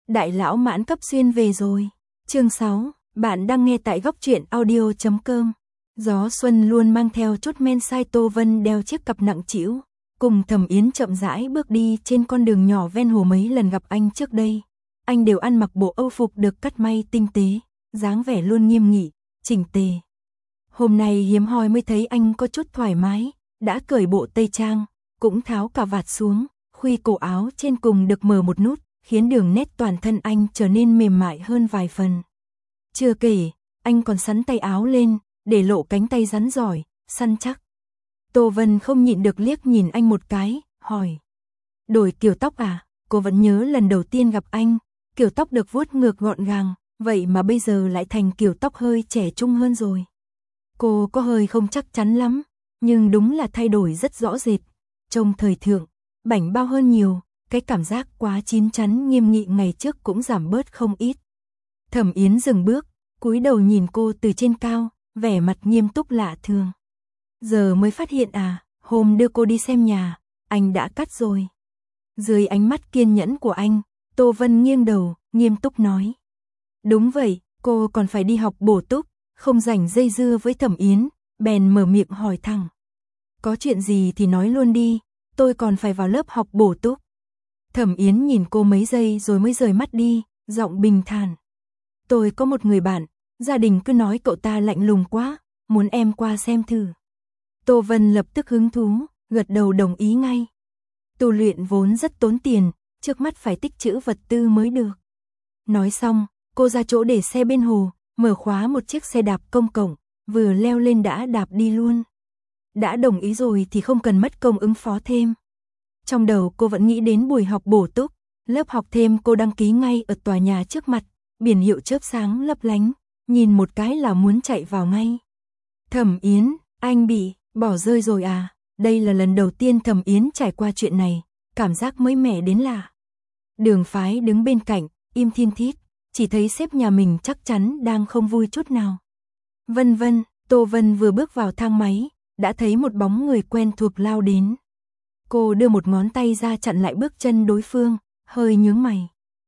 Đại lão Mãn cấp xuyên về rồi. Chương 6, bạn đang nghe tại góc truyện audio.com. Gió xuân luôn mang theo chút men say. Tô Vân đeo chiếc cặp nặng trĩu, cùng Thẩm Yến chậm rãi bước đi trên con đường nhỏ ven hồ. Mấy lần gặp anh trước đây, anh đều ăn mặc bộ âu phục được cắt may tinh tế, dáng vẻ luôn nghiêm nghị, chỉnh tề. Hôm nay hiếm hoi mới thấy anh có chút thoải mái, đã cởi bộ tây trang, cũng tháo cà vạt xuống, khuy cổ áo trên cùng được mở một nút, khiến đường nét toàn thân anh trở nên mềm mại hơn vài phần. Chưa kể, anh còn xắn tay áo lên, để lộ cánh tay rắn giỏi, săn chắc. Tô Vân không nhịn được liếc nhìn anh một cái, hỏi. Đổi kiểu tóc à? Cô vẫn nhớ lần đầu tiên gặp anh, kiểu tóc được vuốt ngược gọn gàng, vậy mà bây giờ lại thành kiểu tóc hơi trẻ trung hơn rồi. Cô có hơi không chắc chắn lắm, nhưng đúng là thay đổi rất rõ rệt. Trông thời thượng, bảnh bao hơn nhiều, cái cảm giác quá chín chắn nghiêm nghị ngày trước cũng giảm bớt không ít. Thẩm Yến dừng bước, cúi đầu nhìn cô từ trên cao, vẻ mặt nghiêm túc lạ thường. Giờ mới phát hiện à, hôm đưa cô đi xem nhà, anh đã cắt rồi. Dưới ánh mắt kiên nhẫn của anh, Tô Vân nghiêng đầu, nghiêm túc nói. Đúng vậy, cô còn phải đi học bổ túc, không rảnh dây dưa với Thẩm Yến, bèn mở miệng hỏi thẳng. Có chuyện gì thì nói luôn đi, tôi còn phải vào lớp học bổ túc. Thẩm Yến nhìn cô mấy giây rồi mới rời mắt đi, giọng bình thản. Tôi có một người bạn, gia đình cứ nói cậu ta lạnh lùng quá, muốn em qua xem thử. Tô Vân lập tức hứng thú, gật đầu đồng ý ngay. Tu luyện vốn rất tốn tiền, trước mắt phải tích trữ vật tư mới được. Nói xong, cô ra chỗ để xe bên hồ, mở khóa một chiếc xe đạp công cộng, vừa leo lên đã đạp đi luôn. Đã đồng ý rồi thì không cần mất công ứng phó thêm. Trong đầu cô vẫn nghĩ đến buổi học bổ túc, lớp học thêm cô đăng ký ngay ở tòa nhà trước mặt, biển hiệu chớp sáng lấp lánh, nhìn một cái là muốn chạy vào ngay. Thẩm Yến, anh bị bỏ rơi rồi à? Đây là lần đầu tiên Thẩm Yến trải qua chuyện này, cảm giác mới mẻ đến lạ. Đường Phái đứng bên cạnh, im thiên thít, chỉ thấy sếp nhà mình chắc chắn đang không vui chút nào. Vân Vân, Tô Vân vừa bước vào thang máy, đã thấy một bóng người quen thuộc lao đến. Cô đưa một ngón tay ra chặn lại bước chân đối phương, hơi nhướng mày.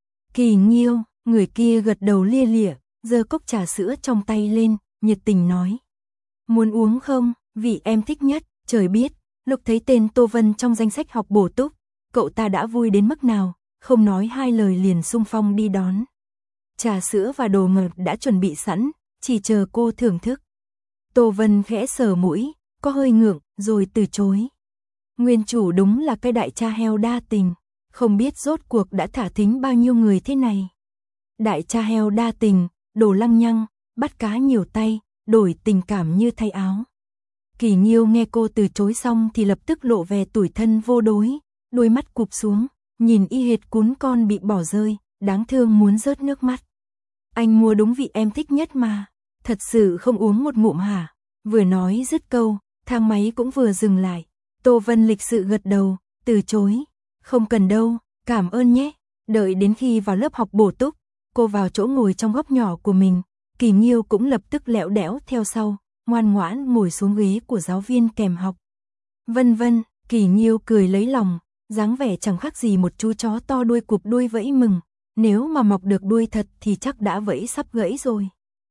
Kỳ Nghiêu, người kia gật đầu lia lịa, giơ cốc trà sữa trong tay lên, nhiệt tình nói. Muốn uống không, vị em thích nhất, trời biết, lúc thấy tên Tô Vân trong danh sách học bổ túc, cậu ta đã vui đến mức nào, không nói hai lời liền xung phong đi đón. Trà sữa và đồ ngọt đã chuẩn bị sẵn, chỉ chờ cô thưởng thức. Tô Vân khẽ sờ mũi, có hơi ngượng, rồi từ chối. Nguyên chủ đúng là cái đại cha heo đa tình, không biết rốt cuộc đã thả thính bao nhiêu người thế này. Đại cha heo đa tình, đồ lăng nhăng, bắt cá nhiều tay, đổi tình cảm như thay áo. Kỳ Nghiêu nghe cô từ chối xong thì lập tức lộ vẻ tủi thân vô đối, đôi mắt cụp xuống, nhìn y hệt cún con bị bỏ rơi, đáng thương muốn rớt nước mắt. Anh mua đúng vị em thích nhất mà, thật sự không uống một ngụm hả? Vừa nói dứt câu, thang máy cũng vừa dừng lại. Tô Vân lịch sự gật đầu, từ chối. Không cần đâu, cảm ơn nhé. Đợi đến khi vào lớp học bổ túc, cô vào chỗ ngồi trong góc nhỏ của mình. Kỳ Nghiêu cũng lập tức lẹo đẽo theo sau, ngoan ngoãn ngồi xuống ghế của giáo viên kèm học. Vân Vân, Kỳ Nghiêu cười lấy lòng, dáng vẻ chẳng khác gì một chú chó to đuôi cụp đuôi vẫy mừng. Nếu mà mọc được đuôi thật thì chắc đã vẫy sắp gãy rồi.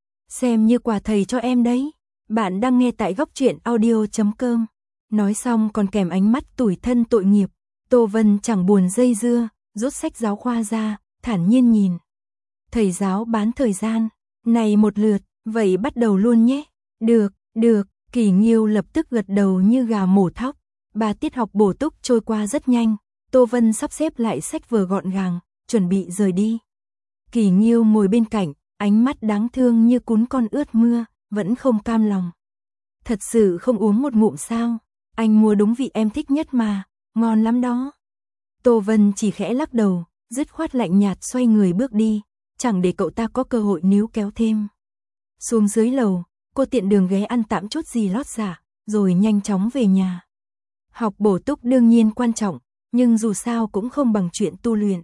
Xem như quà thầy cho em đấy. Bạn đang nghe tại góc truyện audio.com. Nói xong còn kèm ánh mắt tủi thân tội nghiệp. Tô Vân chẳng buồn dây dưa, rút sách giáo khoa ra, thản nhiên nhìn. Thầy giáo bán thời gian, này một lượt, vậy bắt đầu luôn nhé. Được, được, Kỳ Nghiêu lập tức gật đầu như gà mổ thóc. 3 tiết học bổ túc trôi qua rất nhanh, Tô Vân sắp xếp lại sách vở gọn gàng, chuẩn bị rời đi. Kỳ Nghiêu ngồi bên cạnh, ánh mắt đáng thương như cún con ướt mưa, vẫn không cam lòng. Thật sự không uống một ngụm sao? Anh mua đúng vị em thích nhất mà, ngon lắm đó. Tô Vân chỉ khẽ lắc đầu, dứt khoát lạnh nhạt xoay người bước đi, chẳng để cậu ta có cơ hội níu kéo thêm. Xuống dưới lầu, cô tiện đường ghé ăn tạm chút gì lót dạ, rồi nhanh chóng về nhà. Học bổ túc đương nhiên quan trọng, nhưng dù sao cũng không bằng chuyện tu luyện.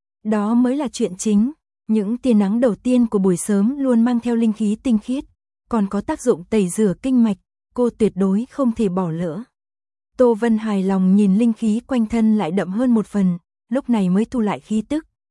Đó mới là chuyện chính, những tia nắng đầu tiên của buổi sớm luôn mang theo linh khí tinh khiết, còn có tác dụng tẩy rửa kinh mạch, cô tuyệt đối không thể bỏ lỡ. Tô Vân hài lòng nhìn linh khí quanh thân lại đậm hơn một phần, lúc này mới thu lại khí tức,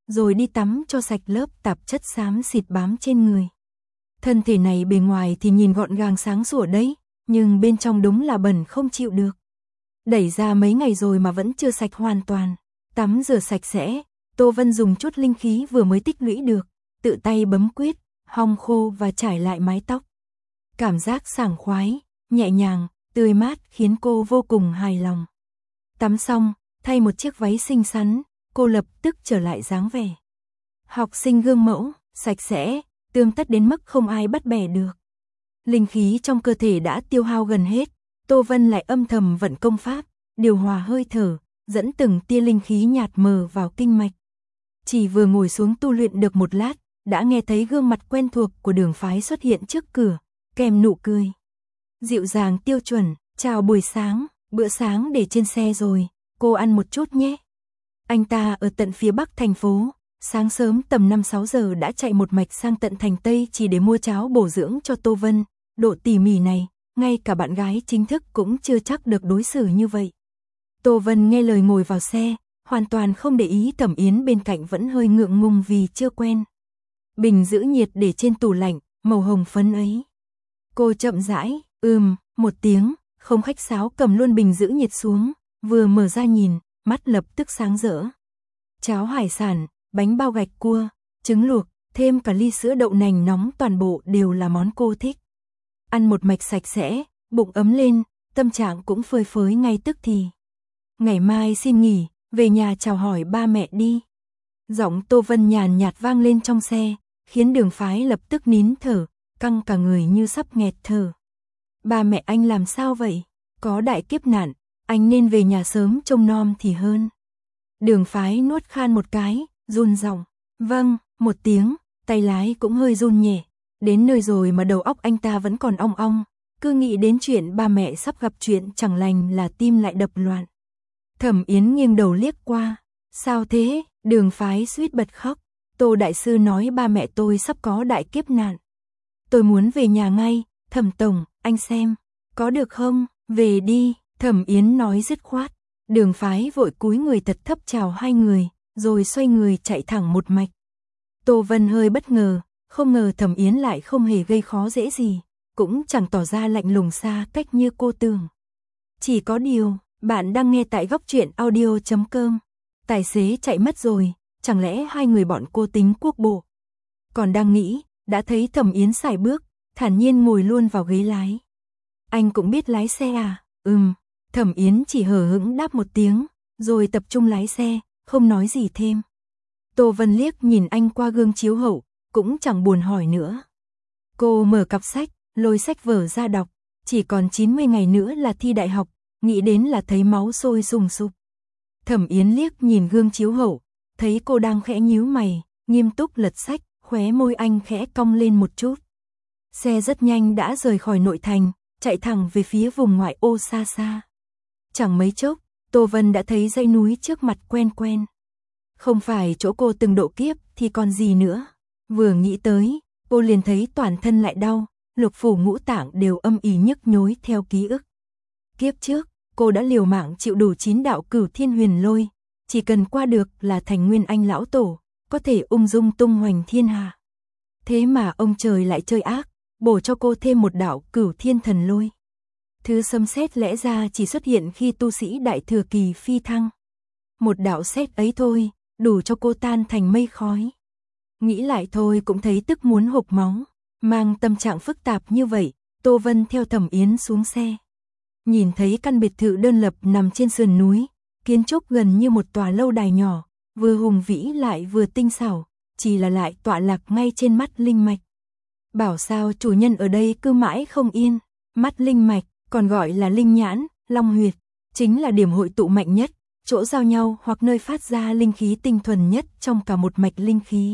rồi đi tắm cho sạch lớp tạp chất xám xịt bám trên người. Thân thể này bề ngoài thì nhìn gọn gàng sáng sủa đấy, nhưng bên trong đúng là bẩn không chịu được. Đẩy ra mấy ngày rồi mà vẫn chưa sạch hoàn toàn. Tắm rửa sạch sẽ, Tô Vân dùng chút linh khí vừa mới tích lũy được, tự tay bấm quyết, hong khô và trải lại mái tóc. Cảm giác sảng khoái, nhẹ nhàng, tươi mát khiến cô vô cùng hài lòng. Tắm xong, thay một chiếc váy xinh xắn, cô lập tức trở lại dáng vẻ học sinh gương mẫu, sạch sẽ, tươm tất đến mức không ai bắt bẻ được. Linh khí trong cơ thể đã tiêu hao gần hết, Tô Vân lại âm thầm vận công pháp, điều hòa hơi thở, dẫn từng tia linh khí nhạt mờ vào kinh mạch. Chỉ vừa ngồi xuống tu luyện được một lát, đã nghe thấy gương mặt quen thuộc của Đường Phái xuất hiện trước cửa, kèm nụ cười dịu dàng tiêu chuẩn. Chào buổi sáng, bữa sáng để trên xe rồi, cô ăn một chút nhé. Anh ta ở tận phía bắc thành phố, sáng sớm tầm 5-6 giờ đã chạy một mạch sang tận thành Tây chỉ để mua cháo bổ dưỡng cho Tô Vân. Độ tỉ mỉ này, ngay cả bạn gái chính thức cũng chưa chắc được đối xử như vậy. Tô Vân nghe lời ngồi vào xe, hoàn toàn không để ý Thẩm Yến bên cạnh vẫn hơi ngượng ngùng vì chưa quen. Bình giữ nhiệt để trên tủ lạnh, màu hồng phấn ấy. Cô chậm rãi, một tiếng, không khách sáo cầm luôn bình giữ nhiệt xuống, vừa mở ra nhìn, mắt lập tức sáng rỡ. Cháo hải sản, bánh bao gạch cua, trứng luộc, thêm cả ly sữa đậu nành nóng toàn bộ đều là món cô thích. Ăn một mạch sạch sẽ, bụng ấm lên, tâm trạng cũng phơi phới ngay tức thì. Ngày mai xin nghỉ, về nhà chào hỏi ba mẹ đi. Giọng Tô Vân nhàn nhạt vang lên trong xe, khiến Đường Phái lập tức nín thở, căng cả người như sắp nghẹt thở. Ba mẹ anh làm sao vậy? Có đại kiếp nạn, anh nên về nhà sớm trông nom thì hơn. Đường Phái nuốt khan một cái, run giọng. Vâng, một tiếng, tay lái cũng hơi run nhẹ. Đến nơi rồi mà đầu óc anh ta vẫn còn ong ong, cứ nghĩ đến chuyện ba mẹ sắp gặp chuyện chẳng lành là tim lại đập loạn. Thẩm Yến nghiêng đầu liếc qua. Sao thế? Đường Phái suýt bật khóc. Tô đại sư nói ba mẹ tôi sắp có đại kiếp nạn. Tôi muốn về nhà ngay, Thẩm tổng, anh xem, có được không? Về đi, Thẩm Yến nói dứt khoát. Đường Phái vội cúi người thật thấp chào hai người, rồi xoay người chạy thẳng một mạch. Tô Vân hơi bất ngờ, không ngờ Thẩm Yến lại không hề gây khó dễ gì, cũng chẳng tỏ ra lạnh lùng xa cách như cô tưởng. Chỉ có điều, bạn đang nghe tại góc truyện audio.com. Tài xế chạy mất rồi, chẳng lẽ hai người bọn cô tính quốc bộ? Còn đang nghĩ, đã thấy Thẩm Yến sải bước, thản nhiên ngồi luôn vào ghế lái. Anh cũng biết lái xe à? Thẩm Yến chỉ hờ hững đáp một tiếng, rồi tập trung lái xe, không nói gì thêm. Tô Vân liếc nhìn anh qua gương chiếu hậu, cũng chẳng buồn hỏi nữa. Cô mở cặp sách, lôi sách vở ra đọc, chỉ còn 90 ngày nữa là thi đại học, nghĩ đến là thấy máu sôi sùng sục. Thẩm Yến liếc nhìn gương chiếu hậu, thấy cô đang khẽ nhíu mày, nghiêm túc lật sách, khóe môi anh khẽ cong lên một chút. Xe rất nhanh đã rời khỏi nội thành, chạy thẳng về phía vùng ngoại ô xa xa. Chẳng mấy chốc, Tô Vân đã thấy dãy núi trước mặt quen quen. Không phải chỗ cô từng độ kiếp thì còn gì nữa. Vừa nghĩ tới, cô liền thấy toàn thân lại đau, lục phủ ngũ tạng đều âm ỉ nhức nhối theo ký ức. Kiếp trước, cô đã liều mạng chịu đủ 9 đạo Cửu Thiên Huyền Lôi, chỉ cần qua được là thành Nguyên Anh lão tổ, có thể ung dung tung hoành thiên hạ. Thế mà ông trời lại chơi ác, bổ cho cô thêm một đạo Cửu Thiên Thần Lôi. Thứ sấm sét lẽ ra chỉ xuất hiện khi tu sĩ đại thừa kỳ phi thăng. Một đạo sét ấy thôi, đủ cho cô tan thành mây khói. Nghĩ lại thôi cũng thấy tức muốn hộc máu. Mang tâm trạng phức tạp như vậy, Tô Vân theo Thẩm Yến xuống xe. Nhìn thấy căn biệt thự đơn lập nằm trên sườn núi, kiến trúc gần như một tòa lâu đài nhỏ, vừa hùng vĩ lại vừa tinh xảo, chỉ là lại tọa lạc ngay trên mắt linh mạch. Bảo sao chủ nhân ở đây cứ mãi không yên, mắt linh mạch, còn gọi là linh nhãn, long huyệt, chính là điểm hội tụ mạnh nhất, chỗ giao nhau hoặc nơi phát ra linh khí tinh thuần nhất trong cả một mạch linh khí.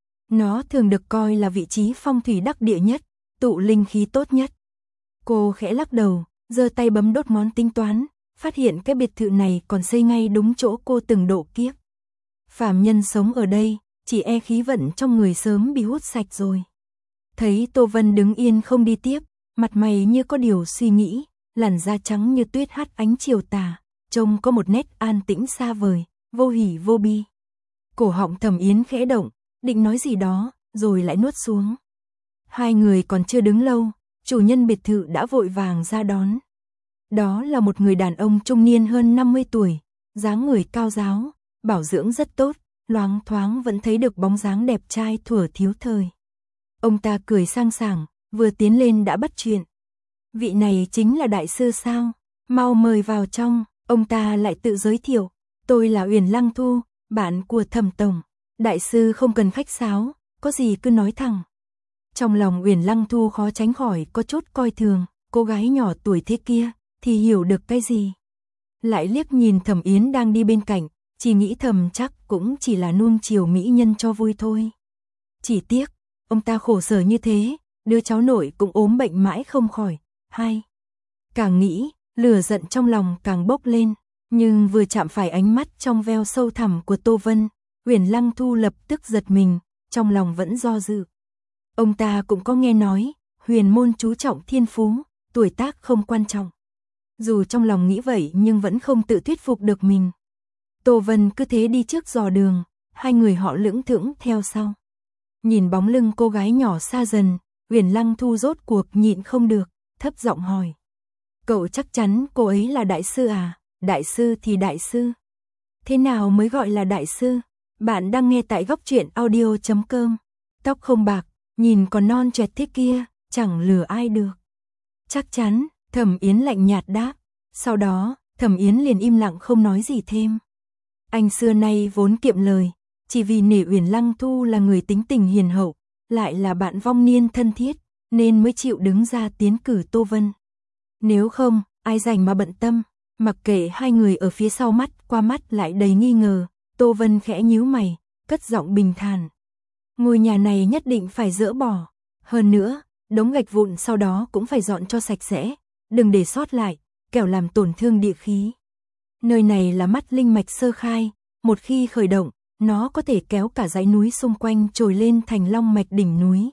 Nó thường được coi là vị trí phong thủy đắc địa nhất, tụ linh khí tốt nhất. Cô khẽ lắc đầu, giơ tay bấm đốt ngón tính toán, phát hiện cái biệt thự này còn xây ngay đúng chỗ cô từng độ kiếp. Phàm nhân sống ở đây, chỉ e khí vận trong người sớm bị hút sạch rồi. Thấy Tô Vân đứng yên không đi tiếp, mặt mày như có điều suy nghĩ, làn da trắng như tuyết hắt ánh chiều tà, trông có một nét an tĩnh xa vời, vô hỉ vô bi. Cổ họng Thẩm Yến khẽ động, định nói gì đó, rồi lại nuốt xuống. Hai người còn chưa đứng lâu, chủ nhân biệt thự đã vội vàng ra đón. Đó là một người đàn ông trung niên hơn 50 tuổi, dáng người cao ráo, bảo dưỡng rất tốt, loáng thoáng vẫn thấy được bóng dáng đẹp trai thuở thiếu thời. Ông ta cười sang sảng, vừa tiến lên đã bắt chuyện. Vị này chính là đại sư sao? Mau mời vào trong. Ông ta lại tự giới thiệu, tôi là Uyển Lăng Thu, bạn của Thẩm tổng. Đại sư không cần khách sáo, có gì cứ nói thẳng. Trong lòng Uyển Lăng Thu khó tránh khỏi có chút coi thường, cô gái nhỏ tuổi thế kia thì hiểu được cái gì. Lại liếc nhìn Thẩm Yến đang đi bên cạnh, chỉ nghĩ thầm chắc cũng chỉ là nuông chiều mỹ nhân cho vui thôi. Chỉ tiếc, ông ta khổ sở như thế, đứa cháu nội cũng ốm bệnh mãi không khỏi. Càng nghĩ, lửa giận trong lòng càng bốc lên, nhưng vừa chạm phải ánh mắt trong veo sâu thẳm của Tô Vân, Uyển Lăng Thu lập tức giật mình, trong lòng vẫn do dự. Ông ta cũng có nghe nói, huyền môn chú trọng thiên phú, tuổi tác không quan trọng. Dù trong lòng nghĩ vậy nhưng vẫn không tự thuyết phục được mình. Tô Vân cứ thế đi trước dò đường, hai người họ lững thững theo sau. Nhìn bóng lưng cô gái nhỏ xa dần, Uyển Lăng Thu rốt cuộc nhịn không được, thấp giọng hỏi. Cậu chắc chắn cô ấy là đại sư à? Đại sư thì đại sư. Thế nào mới gọi là đại sư? Bạn đang nghe tại góc truyện audio.com. Tóc không bạc, nhìn còn non trẻ thế kia, chẳng lừa ai được. Chắc chắn, Thẩm Yến lạnh nhạt đáp. Sau đó, Thẩm Yến liền im lặng không nói gì thêm. Anh xưa nay vốn kiệm lời, chỉ vì nể Uyển Lăng Thu là người tính tình hiền hậu, lại là bạn vong niên thân thiết, nên mới chịu đứng ra tiến cử Tô Vân. Nếu không, ai rảnh mà bận tâm. Mặc kệ hai người ở phía sau mắt qua mắt lại đầy nghi ngờ, Tô Vân khẽ nhíu mày, cất giọng bình thản. Ngôi nhà này nhất định phải dỡ bỏ. Hơn nữa, đống gạch vụn sau đó cũng phải dọn cho sạch sẽ, đừng để sót lại, kẻo làm tổn thương địa khí. Nơi này là mắt linh mạch sơ khai, một khi khởi động, nó có thể kéo cả dãy núi xung quanh trồi lên thành long mạch đỉnh núi.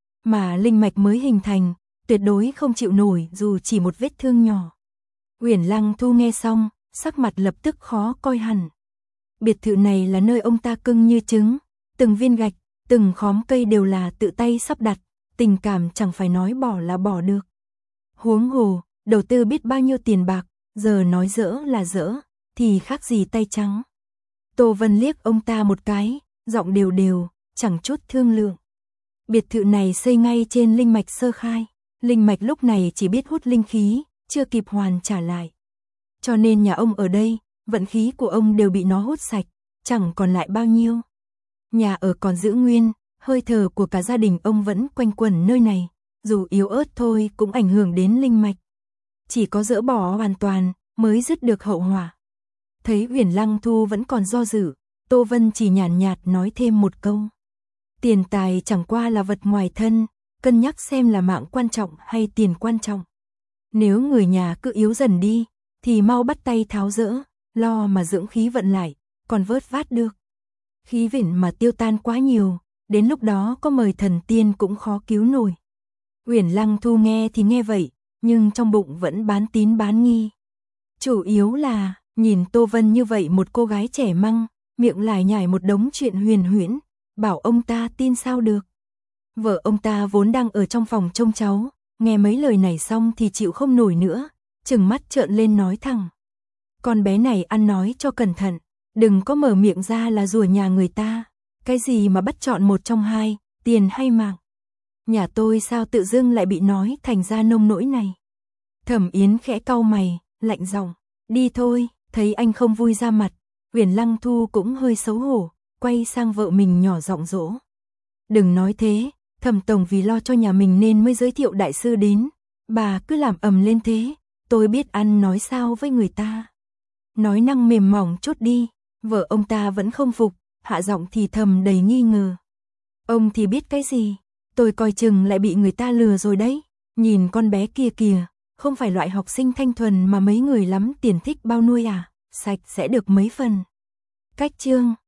Mà linh mạch mới hình thành, tuyệt đối không chịu nổi dù chỉ một vết thương nhỏ. Uyển Lăng Thu nghe xong, sắc mặt lập tức khó coi hẳn. Biệt thự này là nơi ông ta cưng như trứng, từng viên gạch, từng khóm cây đều là tự tay sắp đặt, tình cảm chẳng phải nói bỏ là bỏ được. Huống hồ, đầu tư biết bao nhiêu tiền bạc, giờ nói dỡ là dỡ, thì khác gì tay trắng. Tô Vân liếc ông ta một cái, giọng đều đều, chẳng chút thương lượng. Biệt thự này xây ngay trên linh mạch sơ khai, linh mạch lúc này chỉ biết hút linh khí, chưa kịp hoàn trả lại. Cho nên nhà ông ở đây, vận khí của ông đều bị nó hút sạch, chẳng còn lại bao nhiêu. Nhà ở còn giữ nguyên, hơi thở của cả gia đình ông vẫn quanh quẩn nơi này, dù yếu ớt thôi cũng ảnh hưởng đến linh mạch. Chỉ có dỡ bỏ hoàn toàn mới dứt được hậu họa. Thấy Uyển Lăng Thu vẫn còn do dự, Tô Vân chỉ nhàn nhạt nói thêm một câu. Tiền tài chẳng qua là vật ngoài thân, cân nhắc xem là mạng quan trọng hay tiền quan trọng. Nếu người nhà cứ yếu dần đi, thì mau bắt tay tháo dỡ, lo mà dưỡng khí vận lại, còn vớt vát được. Khí vận mà tiêu tan quá nhiều, đến lúc đó có mời thần tiên cũng khó cứu nổi. Uyển Lăng Thu nghe thì nghe vậy, nhưng trong bụng vẫn bán tín bán nghi. Chủ yếu là, nhìn Tô Vân như vậy một cô gái trẻ măng, miệng lải nhải một đống chuyện huyền huyễn, bảo ông ta tin sao được. Vợ ông ta vốn đang ở trong phòng trông cháu, nghe mấy lời này xong thì chịu không nổi nữa, trừng mắt trợn lên nói thẳng. Con bé này ăn nói cho cẩn thận, đừng có mở miệng ra là rủa nhà người ta, cái gì mà bắt chọn một trong hai, tiền hay mạng. Nhà tôi sao tự dưng lại bị nói thành ra nông nỗi này. Thẩm Yến khẽ cau mày, lạnh giọng, đi thôi. Thấy anh không vui ra mặt, Uyển Lăng Thu cũng hơi xấu hổ, quay sang vợ mình nhỏ giọng dỗ. Đừng nói thế, Thẩm tổng vì lo cho nhà mình nên mới giới thiệu đại sư đến, bà cứ làm ầm lên thế, tôi biết ăn nói sao với người ta. Nói năng mềm mỏng chút đi, vợ ông ta vẫn không phục, hạ giọng thì thầm đầy nghi ngờ. Ông thì biết cái gì, tôi coi chừng lại bị người ta lừa rồi đấy, nhìn con bé kia kìa. Không phải loại học sinh thanh thuần mà mấy người lắm tiền thích bao nuôi à, sạch sẽ được mấy phần. Cách chương